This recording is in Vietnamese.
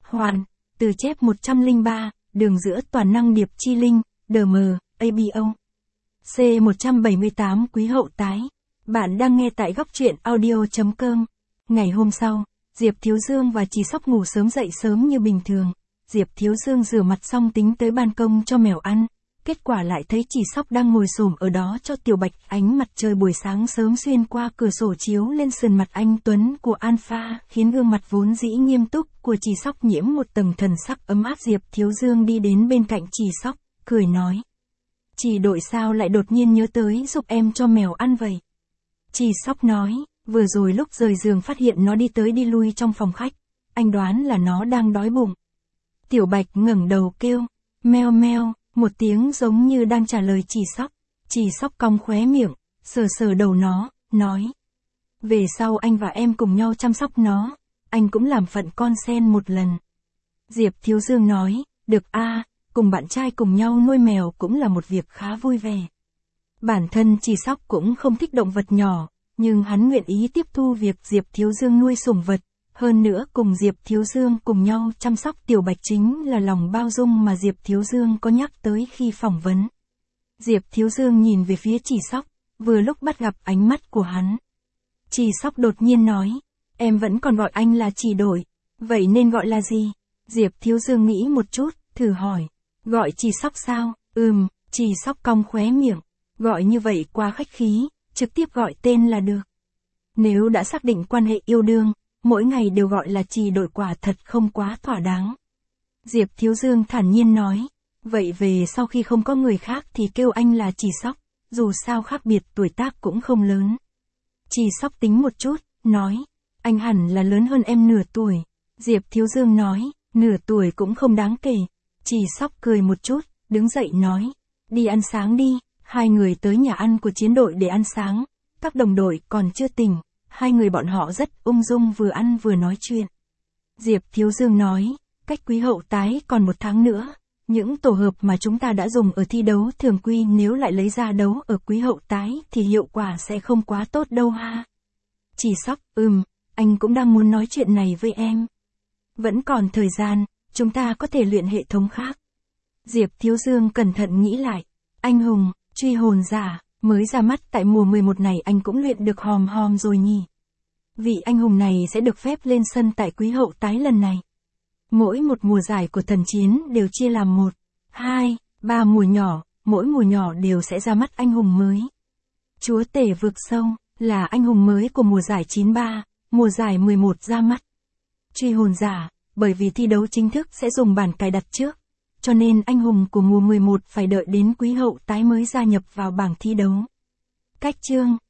Hoàn, từ chép 103, đường giữa toàn năng điệp chi linh, DM, ABO. C178 Quý hậu tái. Bạn đang nghe tại góc truyện audio.com. Ngày hôm sau, Diệp Thiếu Dương và Trì Sóc ngủ sớm dậy sớm như bình thường. Diệp Thiếu Dương rửa mặt xong tính tới ban công cho mèo ăn. Kết quả lại thấy Trì Sóc đang ngồi xổm ở đó cho Tiểu Bạch. Ánh mặt trời buổi sáng sớm xuyên qua cửa sổ chiếu lên sườn mặt anh tuấn của Alpha, khiến gương mặt vốn dĩ nghiêm túc của Trì Sóc nhiễm một tầng thần sắc ấm áp. Diệp Thiếu Dương đi đến bên cạnh Trì Sóc, cười nói: "Trì đội sao lại đột nhiên nhớ tới giúp em cho mèo ăn vậy?" Trì Sóc nói: "Vừa rồi lúc rời giường phát hiện nó đi tới đi lui trong phòng khách, anh đoán là nó đang đói bụng." Tiểu Bạch ngẩng đầu kêu: "Meo meo." Một tiếng giống như đang trả lời Trì Sóc. Trì Sóc cong khóe miệng, sờ sờ đầu nó, nói: "Về sau anh và em cùng nhau chăm sóc nó, anh cũng làm phận con sen một lần." Diệp Thiếu Dương nói: "Được a, cùng bạn trai cùng nhau nuôi mèo cũng là một việc khá vui vẻ." Bản thân Trì Sóc cũng không thích động vật nhỏ, nhưng hắn nguyện ý tiếp thu việc Diệp Thiếu Dương nuôi sủng vật. Hơn nữa cùng Diệp Thiếu Dương cùng nhau chăm sóc Tiểu Bạch chính là lòng bao dung mà Diệp Thiếu Dương có nhắc tới khi phỏng vấn. Diệp Thiếu Dương nhìn về phía Trì Sóc, vừa lúc bắt gặp ánh mắt của hắn. Trì Sóc đột nhiên nói: "Em vẫn còn gọi anh là Trì đội, vậy nên gọi là gì?" Diệp Thiếu Dương nghĩ một chút, thử hỏi: "Gọi Trì Sóc sao?" Trì Sóc cong khóe miệng: "Gọi như vậy quá khách khí, trực tiếp gọi tên là được." Nếu đã xác định quan hệ yêu đương, mỗi ngày đều gọi là Trì đội quả thật không quá thỏa đáng. Diệp Thiếu Dương thản nhiên nói: "Vậy về sau khi không có người khác thì kêu anh là Trì Sóc, dù sao khác biệt tuổi tác cũng không lớn." Trì Sóc tính một chút, nói: "Anh hẳn là lớn hơn em nửa tuổi." Diệp Thiếu Dương nói: "Nửa tuổi cũng không đáng kể." Trì Sóc cười một chút, đứng dậy nói: "Đi ăn sáng đi." Hai người tới nhà ăn của chiến đội để ăn sáng. Các đồng đội còn chưa tỉnh, hai người bọn họ rất ung dung vừa ăn vừa nói chuyện. Diệp Thiếu Dương nói: "Cách Quý hậu tái còn 1 tháng nữa, những tổ hợp mà chúng ta đã dùng ở thi đấu thường quy nếu lại lấy ra đấu ở Quý hậu tái thì hiệu quả sẽ không quá tốt đâu ha." Trì Sóc: "Anh cũng đang muốn nói chuyện này với em. Vẫn còn thời gian, chúng ta có thể luyện hệ thống khác." Diệp Thiếu Dương cẩn thận nghĩ lại: "Anh hùng, truy hồn giả, mới ra mắt tại mùa 11 này anh cũng luyện được hòm hòm rồi nhỉ. Vị anh hùng này sẽ được phép lên sân tại Quý hậu tái lần này. Mỗi một mùa giải của thần chiến đều chia làm 1, 2, 3 mùa nhỏ, mỗi mùa nhỏ đều sẽ ra mắt anh hùng mới. Chúa tể vực sâu là anh hùng mới của mùa giải 93, mùa giải 11 ra mắt. Truy hồn giả, bởi vì thi đấu chính thức sẽ dùng bản cài đặt trước, cho nên anh hùng của mùa 11 phải đợi đến Quý hậu tái mới gia nhập vào bảng thi đấu. Cách chương